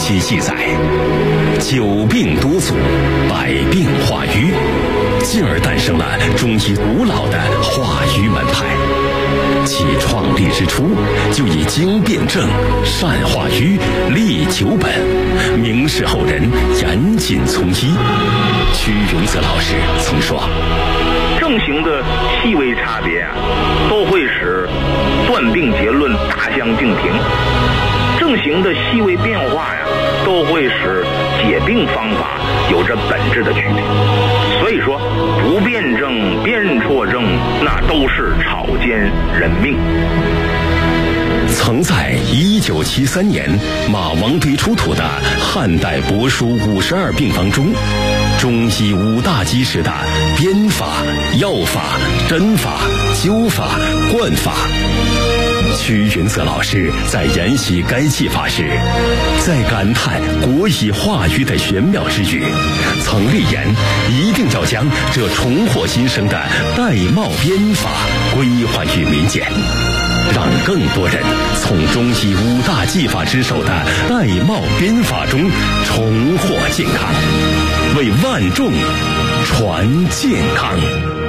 期记载，久病多阻，百病化瘀，进而诞生了中医古老的化瘀门派。其创立之初，就以经辨证、善化瘀、利久本，明示后人严谨从医。屈永泽老师曾说， 症型的细微差别啊，都会使断病结论大相径庭；症型的细微变化呀，都会使解病方法有着本质的区别。所以说，不辩证、辨错症，那都是草菅人命。 曾在1973年马王堆出土的汉代帛书52病方中，中医五大基石的编法、药法、针法、灸法、灌法。屈云泽老师在研习该技法时，在感叹国医化瘀的玄妙之余，曾立言一定要将这重获新生的玳瑁编法归还于民间，让更多人从中医五大技法之首的玳瑁编法中重获健康，为万众传健康。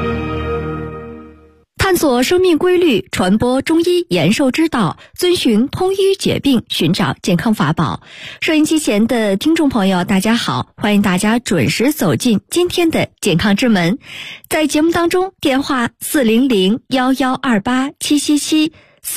探索生命规律，传播中医延寿之道，遵循通医解病，寻找健康法宝。收音机前的听众朋友，大家好，欢迎大家准时走进今天的健康之门。在节目当中，电话400-1128-777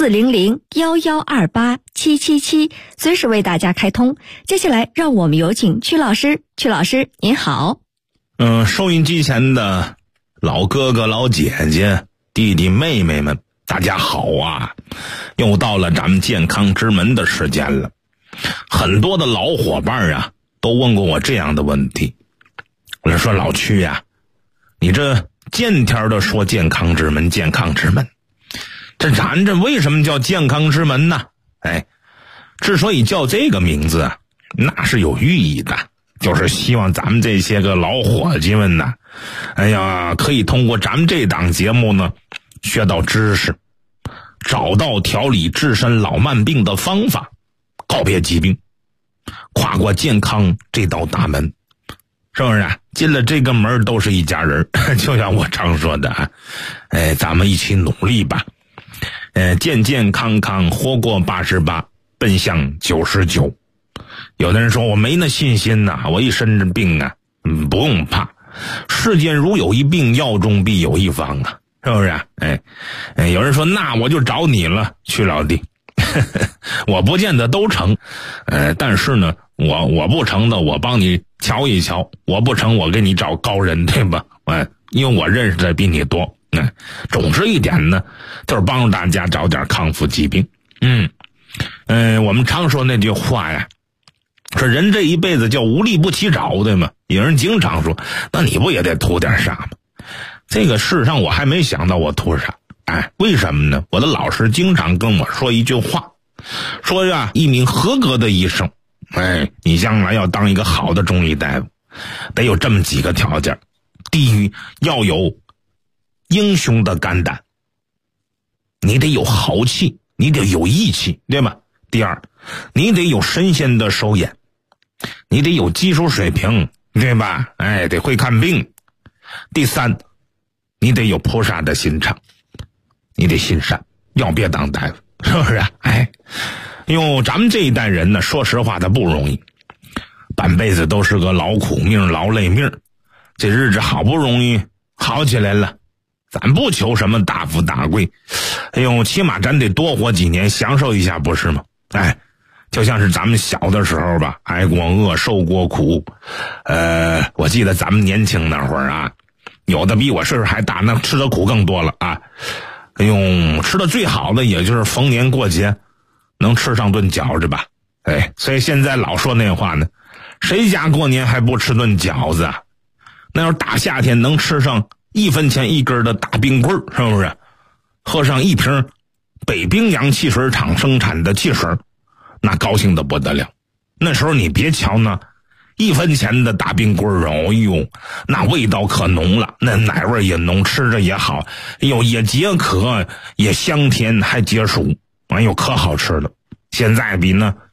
400-1128-777，随时为大家开通。接下来让我们有请曲老师。曲老师您好。 收音机前的老哥哥老姐姐弟弟妹妹们，大家好啊！又到了咱们健康之门的时间了。很多的老伙伴啊都问过我这样的问题，我就说老屈啊，你这见天的说健康之门健康之门，咱这为什么叫健康之门呢？之所以叫这个名字啊，那是有寓意的，就是希望咱们这些个老伙计们呢，可以通过咱们这档节目呢，学到知识，找到调理治身老慢病的方法，告别疾病，跨过健康这道大门，是不是啊？进了这个门都是一家人，就像我常说的啊，咱们一起努力吧，健健康康活过88，奔向99。有的人说我没那信心呐，我一身着病啊，不用怕，世间如有一病，药中必有一方啊，是不是啊？有人说那我就找你了，曲老弟，我不见得都成，但是呢，我不成的，我帮你瞧一瞧，我不成，我给你找高人，对吧？因为我认识的比你多，总之一点呢，就是帮助大家找点康复疾病。我们常说那句话呀，说人这一辈子叫无利不起早，对吗？有人经常说，那你不也得图点啥吗？这个世上我还没想到我图啥。为什么呢？我的老师经常跟我说一句话，说呀，一名合格的医生，你将来要当一个好的中医大夫，得有这么几个条件。第一，要有英雄的肝胆，你得有豪气，你得有义气，对吧？第二，你得有神仙的手眼，你得有技术水平，对吧？得会看病。第三，你得有菩萨的心肠，你得心善，要别当大夫，是不是啊？咱们这一代人呢，说实话他不容易，半辈子都是个劳苦命、劳累命，这日子好不容易好起来了，咱不求什么大富大贵，起码咱得多活几年，享受一下，不是吗？就像是咱们小的时候吧，挨过饿，受过苦。我记得咱们年轻那会儿啊，有的比我岁数还大，那吃的苦更多了啊。吃的最好的也就是逢年过节能吃上顿饺子吧。所以现在老说那话呢，谁家过年还不吃顿饺子啊？那要是大夏天能吃上1分钱一根的大冰棍，是不是？喝上一瓶北冰洋汽水厂生产的汽水，那高兴的不得了。那时候你别瞧那1分钱的大冰棍儿，那味道可浓了，那奶味也浓，吃着也好，也解渴，也香甜，还解暑，可好吃了。现在比那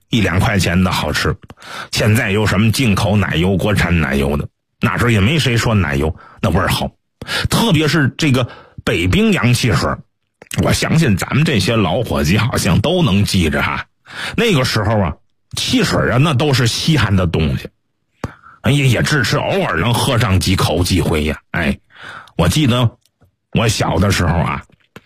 1-2块钱的好吃。现在有什么进口奶油、国产奶油的，那时候也没谁说奶油那味儿好。特别是这个北冰洋汽水，我相信咱们这些老伙计好像都能记着哈。那个时候啊，汽水啊那都是稀罕的东西，也只是偶尔能喝上几口几回呀。我记得我小的时候啊，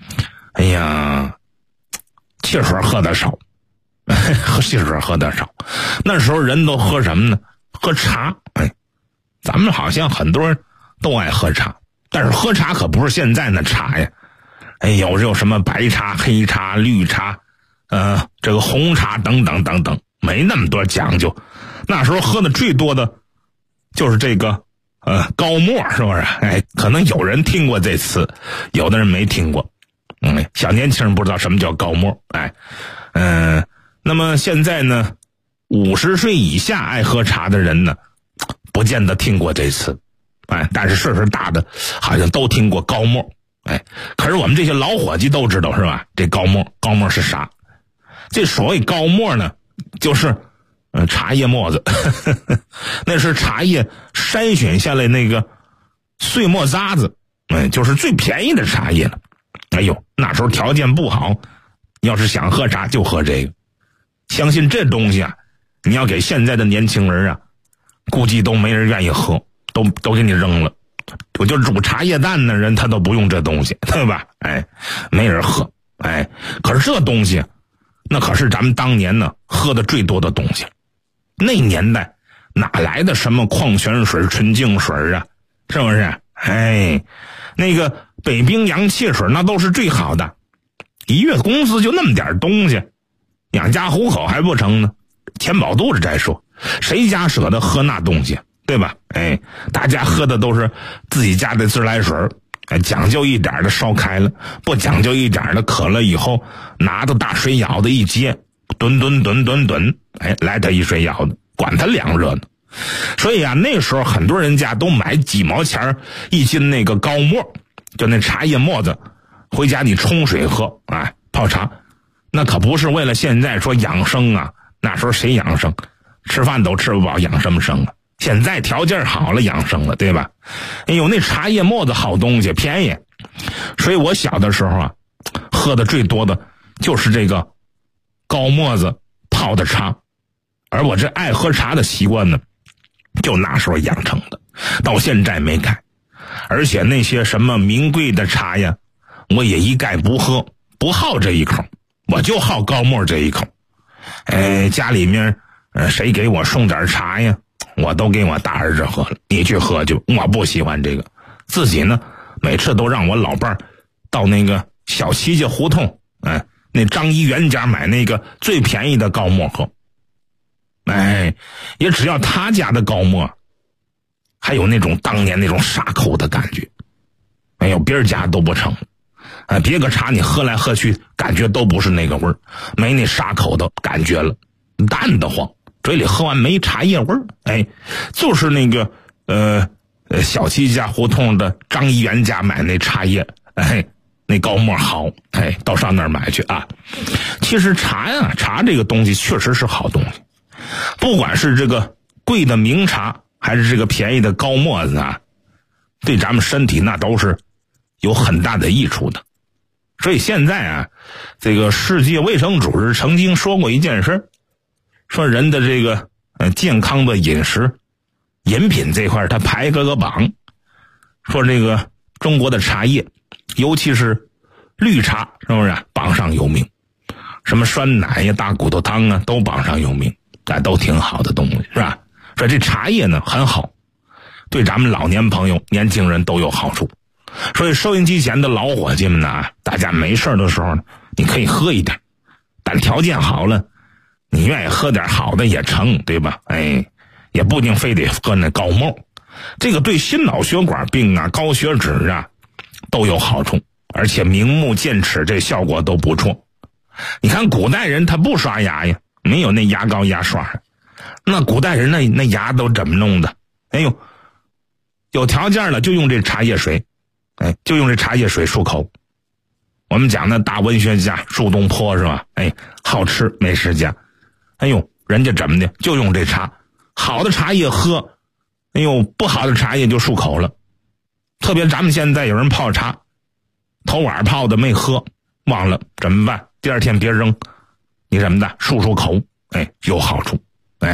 汽水喝的少，汽水喝的少。那时候人都喝什么呢？喝茶。咱们好像很多人都爱喝茶，但是喝茶可不是现在那茶呀。有什么白茶、黑茶、绿茶，这个红茶等等等等，没那么多讲究。那时候喝的最多的就是这个高沫，是不是？可能有人听过这词，有的人没听过。小年轻人不知道什么叫高沫。那么现在呢，50岁以下爱喝茶的人呢，不见得听过这词。但是岁数大的好像都听过高沫。可是我们这些老伙计都知道，是吧？这高沫是啥？这所谓高沫呢，就是茶叶沫子那是茶叶筛选下来那个碎沫渣子，就是最便宜的茶叶了。那时候条件不好，要是想喝茶就喝这个。相信这东西啊，你要给现在的年轻人啊，估计都没人愿意喝，都给你扔了。我就煮茶叶蛋的人他都不用这东西，对吧？没人喝。可是这东西那可是咱们当年呢喝的最多的东西。那年代哪来的什么矿泉水、纯净水啊，是不是？那个北冰洋汽水那都是最好的，一月工资就那么点东西，养家糊口还不成呢？填饱肚子再说，谁家舍得喝那东西，对吧？大家喝的都是自己家的自来水，讲究一点的烧开了，不讲究一点的渴了以后拿到大水舀的一接，吨，来他一水舀的，管他凉热呢。所以啊，那时候很多人家都买几毛钱一斤那个高沫，就那茶叶沫子，回家你冲水喝，泡茶。那可不是为了现在说养生啊，那时候谁养生？吃饭都吃不饱，养什么生啊？现在条件好了，养生了，对吧？那茶叶沫子好东西，便宜。所以我小的时候啊，喝的最多的就是这个高沫子泡的茶。而我这爱喝茶的习惯呢，就那时候养成的，到现在没改。而且那些什么名贵的茶呀，我也一概不喝，不好这一口，我就好高沫这一口。家里面谁给我送点茶呀，我都给我大儿子喝了，你去喝去，我不喜欢这个。自己呢，每次都让我老伴儿到那个小七家胡同，那张一元家买那个最便宜的高沫喝。也只要他家的高沫还有那种当年那种沙口的感觉，别人家都不成。别个茶你喝来喝去感觉都不是那个味儿，没那沙口的感觉了，淡得慌，嘴里喝完没茶叶味儿。就是那个小七家胡同的张一元家买那茶叶，那高沫好，到上那儿买去啊。其实茶呀，茶这个东西确实是好东西，不管是这个贵的名茶还是这个便宜的高沫子啊，对咱们身体那都是有很大的益处的。所以现在啊，这个世界卫生组织曾经说过一件事，说人的这个健康的饮食饮品这块他排个榜，说这个中国的茶叶尤其是绿茶，是不是榜上有名，什么酸奶呀、大骨头汤啊都榜上有名，都挺好的东西，是吧？说这茶叶呢很好，对咱们老年朋友年轻人都有好处。所以收音机前的老伙计们呢，大家没事的时候呢，你可以喝一点，但条件好了，你愿意喝点好的也成，对吧？也不一定非得喝那高沫，这个对心脑血管病啊、高血脂啊都有好处，而且明目见齿，这效果都不错。你看古代人他不刷牙呀，没有那牙膏牙刷，那古代人那牙都怎么弄的？有条件了就用这茶叶水，就用这茶叶水漱口。我们讲那大文学家苏东坡是吧？好吃美食家， 哎呦，人家怎么的就用这茶，好的茶叶喝，哎呦，不好的茶叶就漱口了。特别咱们现在有人泡茶，头碗泡的没喝，忘了怎么办？第二天别扔，你什么的漱口，哎，有好处。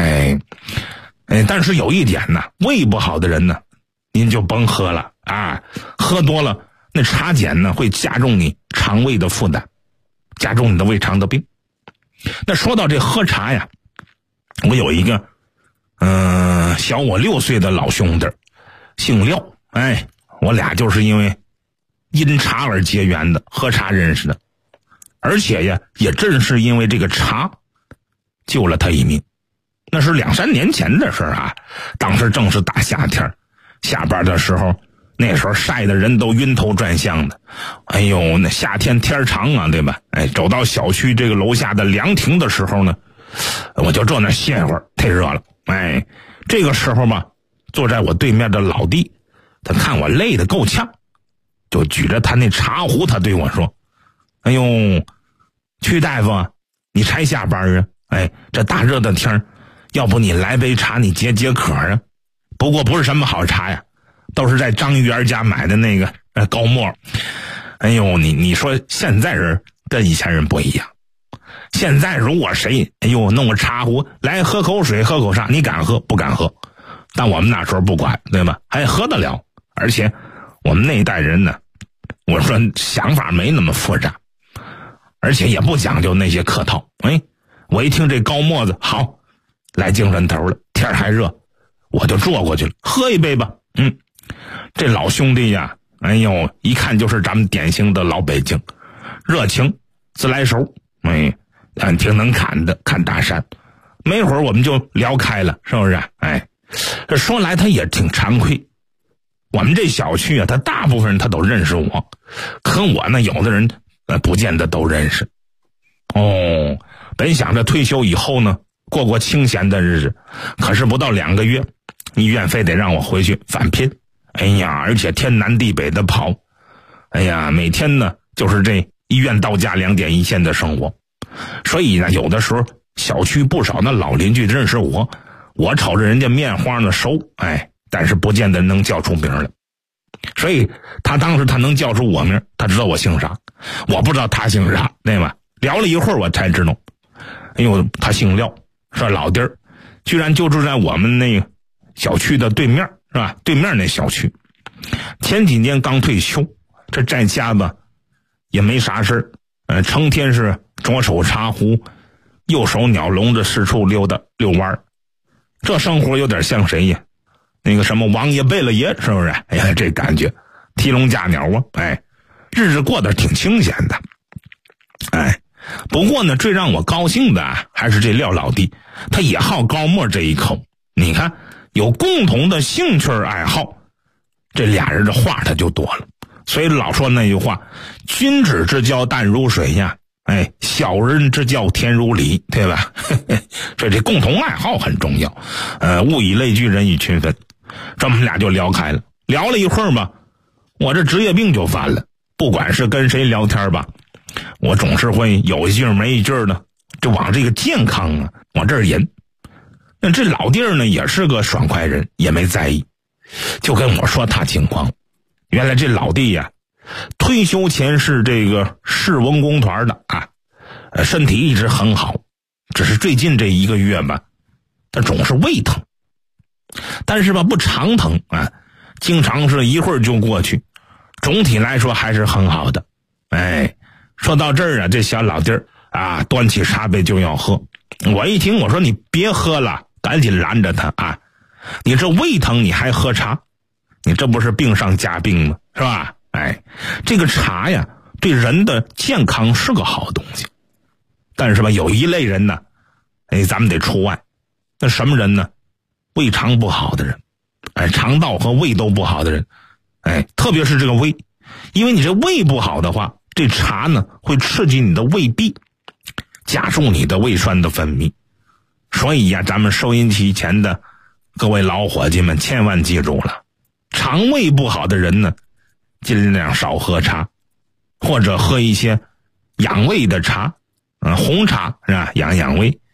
但是有一点呢，胃不好的人呢，您就甭喝了啊，喝多了那茶碱呢会加重你肠胃的负担，加重你的胃肠的病。那说到这喝茶呀，我有一个小我6岁的老兄弟，姓廖，我俩就是因为因茶而结缘的，喝茶认识的，而且呀也正是因为这个茶救了他一命。那是2、3年前的事啊，当时正是大夏天，下班的时候，那时候晒的人都晕头转向的。哎呦，那夏天天长啊，对吧？走到小区这个楼下的凉亭的时候呢，我就坐那歇会儿，太热了。这个时候吧，坐在我对面的老弟，他看我累得够呛，就举着他那茶壶，他对我说：“哎呦，曲大夫，你才下班啊？这大热的天，要不你来杯茶，你解解渴啊？不过不是什么好茶呀，都是在张玉元家买的那个高沫。哎呦，你说现在人跟以前人不一样。现在如果谁弄个茶壶来喝口水喝口茶，你敢喝不敢喝？但我们那时候不管，对吧？还喝得了。而且我们那一代人呢，我说想法没那么复杂，而且也不讲究那些客套。我一听这高沫子好，来精神头了，天还热，我就坐过去了，喝一杯吧。这老兄弟呀，一看就是咱们典型的老北京，热情自来熟，挺能侃的，侃大山。没会儿我们就聊开了，是不是？这说来他也挺惭愧，我们这小区啊，他大部分人他都认识我，可我呢，有的人不见得都认识。本想着退休以后呢，过清闲的日子，可是不到2个月，医院非得让我回去返聘。而且天南地北的跑，每天呢就是这医院到家2点1线的生活。所以呢，有的时候小区不少那老邻居认识我瞅着人家面花呢熟，但是不见得能叫出名来。所以他当时他能叫出我名，他知道我姓啥，我不知道他姓啥，对吧？聊了一会儿我才知道，他姓廖，是老弟儿，居然就住在我们那个小区的对面，是吧？对面那小区，前几年刚退休，这在家吧也没啥事成天是左手茶壶，右手鸟笼着四处溜弯，这生活有点像谁呀？那个什么王爷贝勒爷，是不是？这感觉提笼架鸟啊，日子过得挺清闲的。不过呢，最让我高兴的还是这廖老弟，他也好高沫这一口。你看，有共同的兴趣爱好，这俩人的话他就多了。所以老说那句话，君子之交淡如水呀，小人之交甜如醴，对吧？所以这共同爱好很重要。物以类聚，人以群分。这么俩就聊开了，聊了一会儿吧，我这职业病就犯了。不管是跟谁聊天吧，我总是会有一句没一句的，就往这个健康啊往这儿引。那这老弟儿呢也是个爽快人，也没在意，就跟我说他情况。原来这老弟呀，退休前是这个市文工团的身体一直很好，只是最近这1个月吧，他总是胃疼，但是吧不常疼经常是一会儿就过去，总体来说还是很好的。说到这儿这小老弟儿端起茶杯就要喝。我一听，我说你别喝了，赶紧拦着他你这胃疼你还喝茶，你这不是病上加病吗？是吧？这个茶呀对人的健康是个好东西，但是吧有一类人呢咱们得除外。那什么人呢？胃肠不好的人，肠道和胃都不好的人，特别是这个胃，因为你这胃不好的话，这茶呢会刺激你的胃壁，加速你的胃酸的分泌。所以咱们收音机前的各位老伙计们千万记住了，肠胃不好的人呢，尽量少喝茶，或者喝一些养胃的茶，红茶是吧？养胃。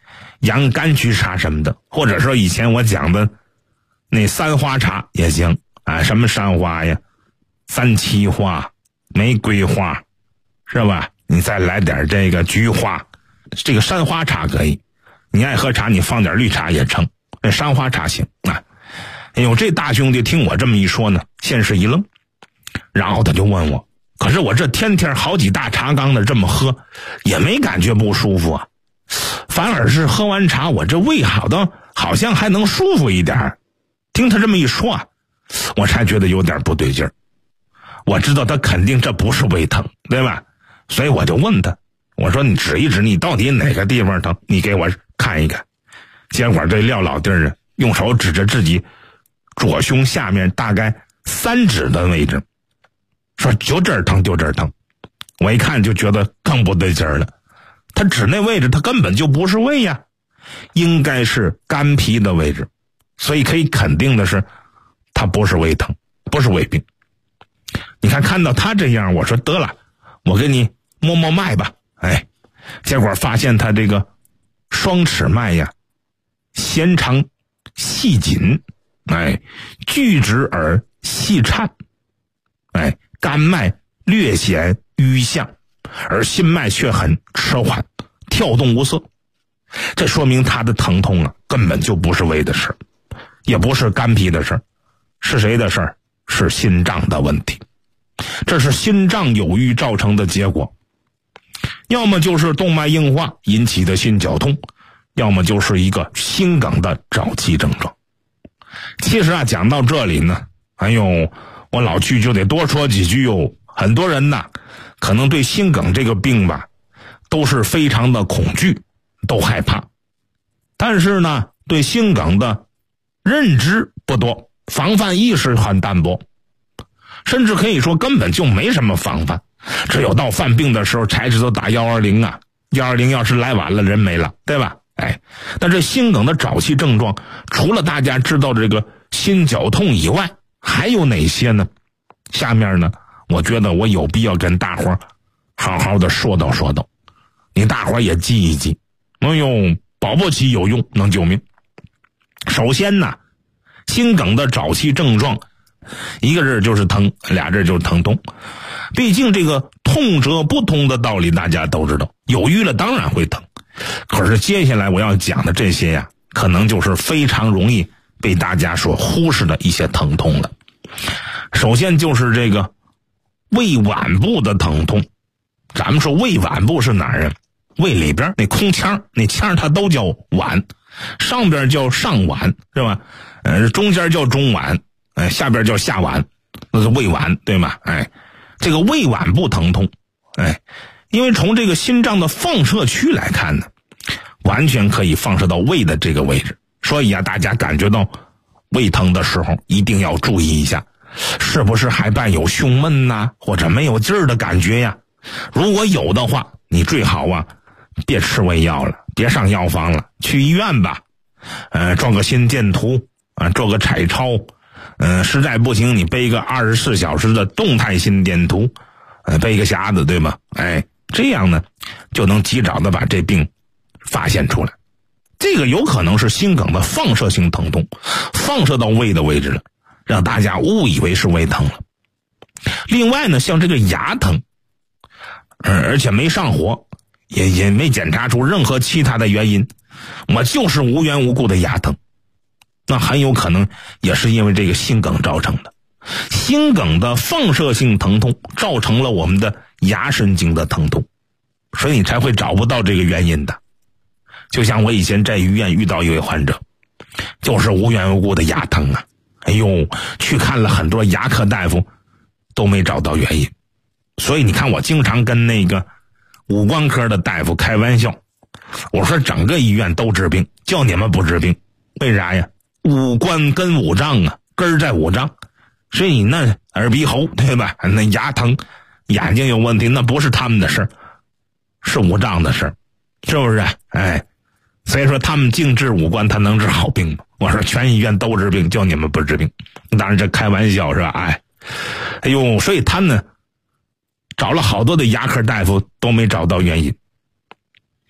洋甘菊茶什么的，或者说以前我讲的那三花茶也行啊，什么山花呀、三七花、玫瑰花，是吧？你再来点这个菊花，这个山花茶可以。你爱喝茶，你放点绿茶也成，那山花茶行啊。哎呦，这大兄弟听我这么一说呢，先是一愣，然后他就问我，可是我这天天好几大茶缸的这么喝，也没感觉不舒服啊，反而是喝完茶我这胃好像还能舒服一点。听他这么一说啊，我才觉得有点不对劲儿。我知道他肯定这不是胃疼，对吧？所以我就问他，我说你指一指你到底哪个地方疼，你给我看一看。结果这廖老弟儿啊，用手指着自己左胸下面大概3指的位置，说就这儿疼就这儿疼。我一看就觉得更不对劲儿了，他指那位置他根本就不是胃呀，应该是肝脾的位置，所以可以肯定的是他不是胃疼，不是胃病。你看到他这样，我说得了，我给你摸摸脉吧。哎，结果发现他这个双尺脉呀弦长细紧，哎，巨直而细颤，哎，肝脉略显瘀象，而心脉却很迟缓，跳动无色。这说明他的疼痛啊，根本就不是胃的事儿，也不是肝脾的事儿，是谁的事儿？是心脏的问题。这是心脏有郁造成的结果，要么就是动脉硬化引起的心绞痛，要么就是一个心梗的早期症状。其实啊，讲到这里呢，哎呦，我老去就得多说几句哟。很多人呢，可能对心梗这个病吧，都是非常的恐惧，都害怕。但是呢，对心梗的认知不多，防范意识很淡薄，甚至可以说根本就没什么防范，只有到犯病的时候才知道打120啊，120要是来晚了人没了，对吧？哎，但这心梗的早期症状，除了大家知道这个心绞痛以外，还有哪些呢？下面呢，我觉得我有必要跟大伙好好的说道，你大伙也记一记，哎呦，保不齐有用，能救命。首先呢，心梗的早期症状，一个字就是疼，俩字就是疼痛。毕竟这个痛则不通的道理大家都知道，有瘀了当然会疼。可是接下来我要讲的这些呀，可能就是非常容易被大家所忽视的一些疼痛了。首先就是这个胃脘部的疼痛。咱们说胃脘部是哪儿啊？胃里边那空腔，那腔它都叫脘，上边叫上脘，是吧？中间叫中脘，下边叫下脘，那是胃脘，对吗？哎，这个胃脘部疼痛，哎，因为从这个心脏的放射区来看呢，完全可以放射到胃的这个位置。所以啊，大家感觉到胃疼的时候，一定要注意一下，是不是还伴有胸闷呐，或者没有劲儿的感觉呀？如果有的话，你最好啊，别吃胃药了，别上药房了，去医院吧，做个心电图啊，做个彩超，实在不行你背个24小时的动态心电图，背个匣子，对吗？哎，这样呢，就能及早的把这病发现出来。这个有可能是心梗的放射性疼痛，放射到胃的位置了，让大家误以为是胃疼了。另外呢，像这个牙疼，而且没上火，也没检查出任何其他的原因，我就是无缘无故的牙疼，那很有可能也是因为这个心梗造成的。心梗的放射性疼痛造成了我们的牙神经的疼痛，所以你才会找不到这个原因的。就像我以前在医院遇到一位患者，就是无缘无故的牙疼啊，哎呦，去看了很多牙科大夫都没找到原因。所以你看，我经常跟那个五官科的大夫开玩笑，我说整个医院都治病，就你们不治病，为啥呀？五官跟五脏啊，根儿在五脏，所以你那耳鼻喉，对吧？那牙疼、眼睛有问题，那不是他们的事儿，是五脏的事儿，是不是？哎，所以说他们净治五官，他能治好病吗？我说全医院都治病，就你们不治病。当然这开玩笑是吧？哎呦，所以他呢找了好多的牙科大夫都没找到原因。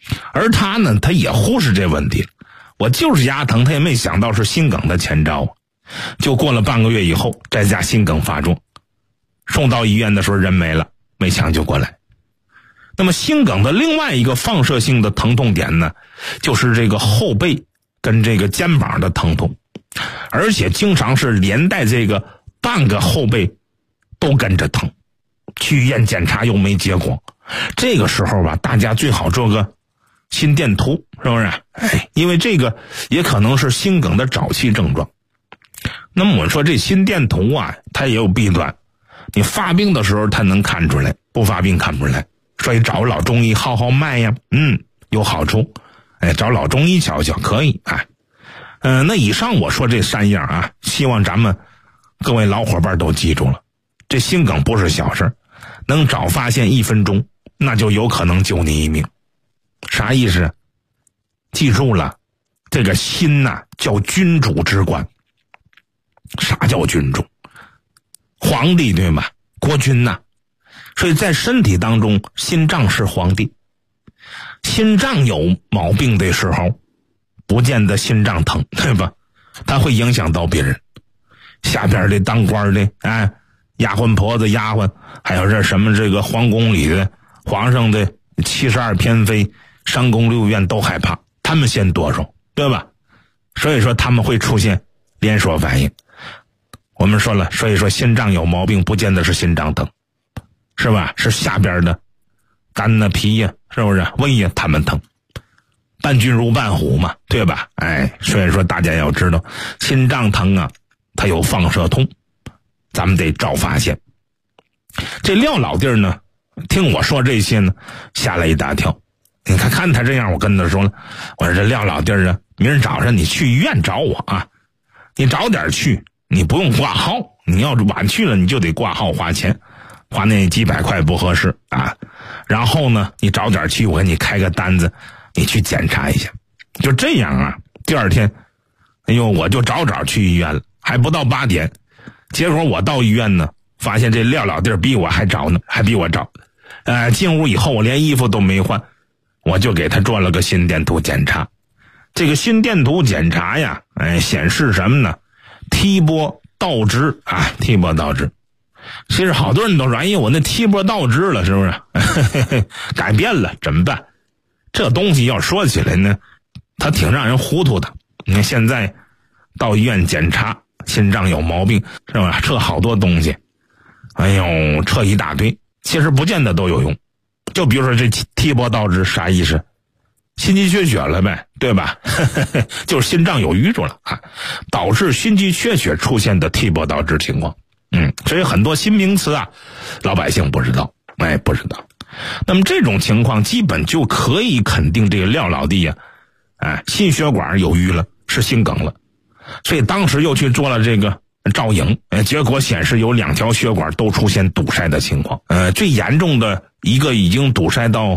而他呢，他也忽视这问题，我就是牙疼，他也没想到是心梗的前兆。就过了半个月以后，这家心梗发作，送到医院的时候人没了，没抢救过来。那么心梗的另外一个放射性的疼痛点呢，就是这个后背跟这个肩膀的疼痛，而且经常是连带这个半个后背都跟着疼，去医院检查又没结果。这个时候吧，大家最好做个心电图，是不是？因为这个也可能是心梗的早期症状。那么我说这心电图啊，它也有弊端，你发病的时候它能看出来，不发病看不出来，所以找老中医号号脉呀，有好处。找老中医瞧瞧可以。那以上我说这3样啊，希望咱们各位老伙伴都记住了，这心梗不是小事，能早发现1分钟，那就有可能救你一命。啥意思？记住了，这个心呐，叫君主之官。啥叫君主？皇帝对吧？国君呐。所以在身体当中，心脏是皇帝。心脏有毛病的时候，不见得心脏疼，对吧？它会影响到别人。下边的当官的，丫鬟婆子丫鬟，还有这什么这个皇宫里的皇上的72偏妃、3宫6院都害怕，他们先剁手，对吧？所以说他们会出现连锁反应。我们说了，所以说心脏有毛病不见得是心脏疼，是吧？是下边的肝呐、脾呀，是不是？胃呀，他们疼。伴君如伴虎嘛，对吧？所以说大家要知道，心脏疼啊，它有放射痛，咱们得早发现。这廖老弟呢，听我说这些呢，吓了一大跳。你看他这样，我跟他说了，我说这廖老弟啊，明儿早上你去医院找我啊，你早点去，你不用挂号，你要是晚去了，你就得挂号花钱，花那几百块不合适啊。然后呢，你早点去，我给你开个单子，你去检查一下。就这样啊，第二天，我就早去医院了，还不到8点，结果我到医院呢，发现这廖老弟比我还早呢，还比我早。进屋以后我连衣服都没换，我就给他做了个心电图检查。这个心电图检查呀，显示什么呢？T 波倒置啊 ，T 波倒置。其实好多人都说，我那 T 波倒置了，是不是？改变了，怎么办？这东西要说起来呢，它挺让人糊涂的。你看现在到医院检查心脏有毛病，是吧？测好多东西，测一大堆，其实不见得都有用。就比如说这 T 波倒置啥意思？心肌缺血了呗，对吧？就是心脏有淤住了啊，导致心肌缺血出现的 T 波倒置情况。所以很多新名词啊，老百姓不知道，不知道。那么这种情况基本就可以肯定这个廖老弟呀，心血管有淤了，是心梗了。所以当时又去做了这个照影，结果显示有2条血管都出现堵塞的情况。最严重的一个已经堵塞到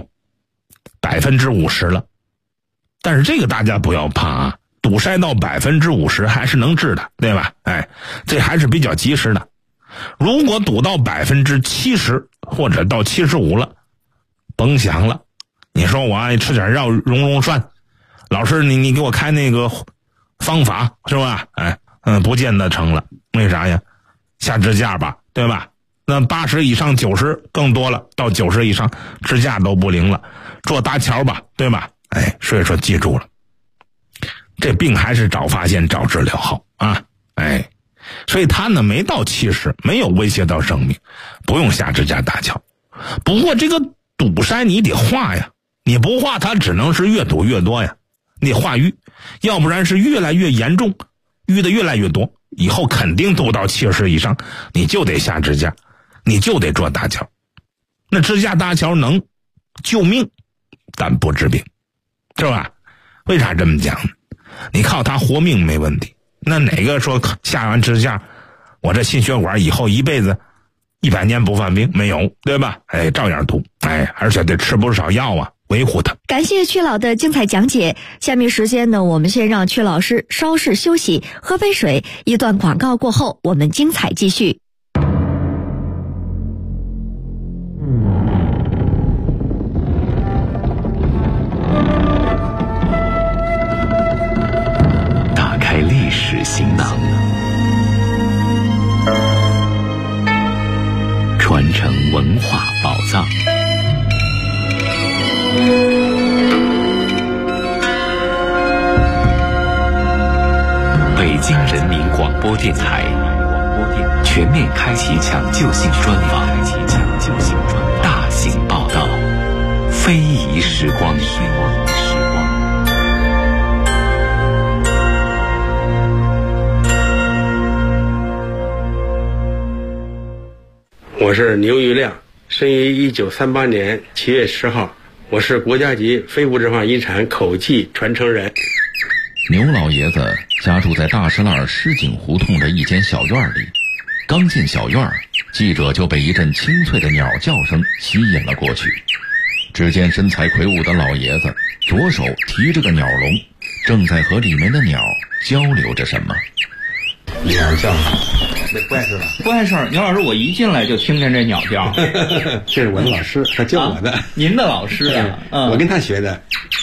50%了。但是这个大家不要怕啊，堵塞到50%还是能治的，对吧？这还是比较及时的。如果堵到70%或者到75%了，甭想了。你说我爱吃点药溶涮，老师你给我开那个方法是吧？不见得成了。为啥呀？下支架吧，对吧？那80以上90更多了，到90以上支架都不灵了，做搭桥吧，对吧？所以说记住了，这病还是早发现早治疗好啊。所以他呢没到70，没有威胁到生命，不用下支架搭桥。不过这个堵塞你得化呀，你不化它只能是越堵越多呀，你得化瘀，要不然是越来越严重，淤的越来越多，以后肯定堵到70以上，你就得下支架，你就得做搭桥。那支架搭桥能救命，但不治病，是吧？为啥这么讲呢？你靠它活命没问题，那哪个说下完支架，我这心血管以后一辈子100年不犯病？没有，对吧？照样堵，而且得吃不少药啊，维护它。 感谢曲老的精彩讲解。下面时间呢，我们先让曲老师稍事休息，喝杯水。一段广告过后，我们精彩继续。 广播电台全面开启抢救性专访，大型报道，非遗时光。 我是牛玉亮，生于1938年7月10号，我是国家级非物质文化遗产口技传承人。 牛老爷子家住在大石栏狮井胡同的一间小院里，刚进小院，记者就被一阵清脆的鸟叫声吸引了过去。只见身材魁梧的老爷子左手提着个鸟笼，正在和里面的鸟交流着什么。 鸟叫，那不碍事吧？ 不碍事。牛老师，我一进来就听见这鸟叫。 这是我的老师，他教我的。 您的老师啊？ 我跟他学的。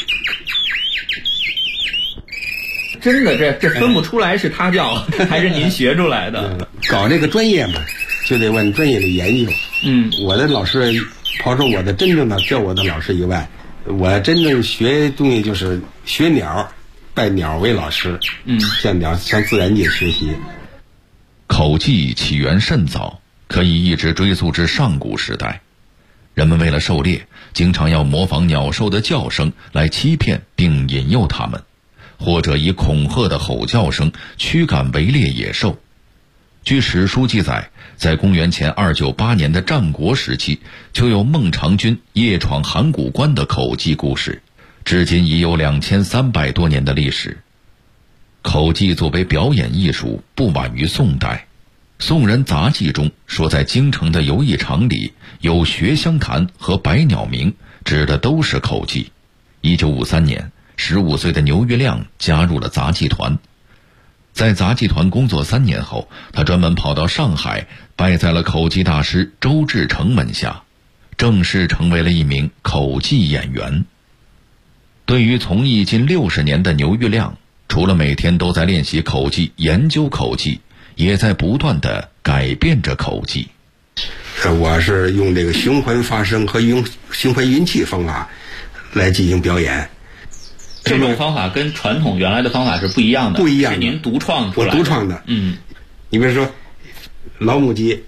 真的，这分不出来是他教还是您学出来的。 搞这个专业嘛，就得往专业里研究。我的老师，刨出我的真正的教我的老师以外，我真正学东西就是学鸟，拜鸟为老师。向自然界学习。 口技起源甚早，可以一直追溯至上古时代。人们为了狩猎，经常要模仿鸟兽的叫声来欺骗并引诱它们，或者以恐吓的吼叫声驱赶围猎野兽。据史书记载，在公元前298年的战国时期，就有孟尝君夜闯函谷关的口技故事，至今已有2300多年的历史。口技作为表演艺术，不晚于宋代。宋人杂记中说，在京城的游艺场里有学香坛和百鸟鸣，指的都是口技。1953年，15岁的牛玉亮加入了杂技团。在杂技团工作3年后，他专门跑到上海，拜在了口技大师周志成门下，正式成为了一名口技演员。对于从艺近60年的牛玉亮，除了每天都在练习口技、研究口技，也在不断地改变着口技。 我是用这个循环发声和用循环运气方法来进行表演。 这种方法跟传统原来的方法是不一样的， 不一样的， 是您独创出来的。 我独创的。你比如说老母鸡，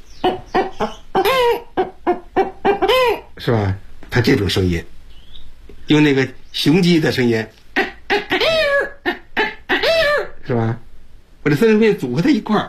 是吧？它这种声音，用那个雄鸡的声音，是吧？我这三声变组合在一块儿，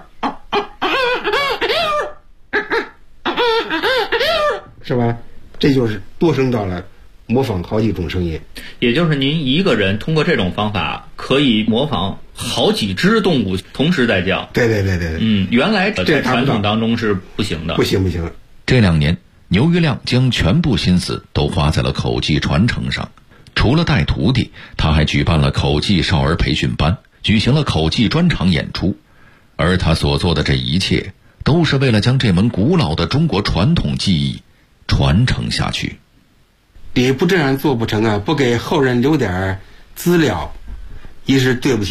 是吧？这就是多声道了，模仿好几种声音。 也就是您一个人通过这种方法可以模仿好几只动物同时在叫。 对。 原来在传统当中是不行的。 不行。 这2年，牛玉亮将全部心思都花在了口技传承上。除了带徒弟，他还举办了口技少儿培训班，举行了口技专场演出。而他所做的这一切，都是为了将这门古老的中国传统技艺传承下去。 你不这样做不成啊，不给后人留点资料，一是对不起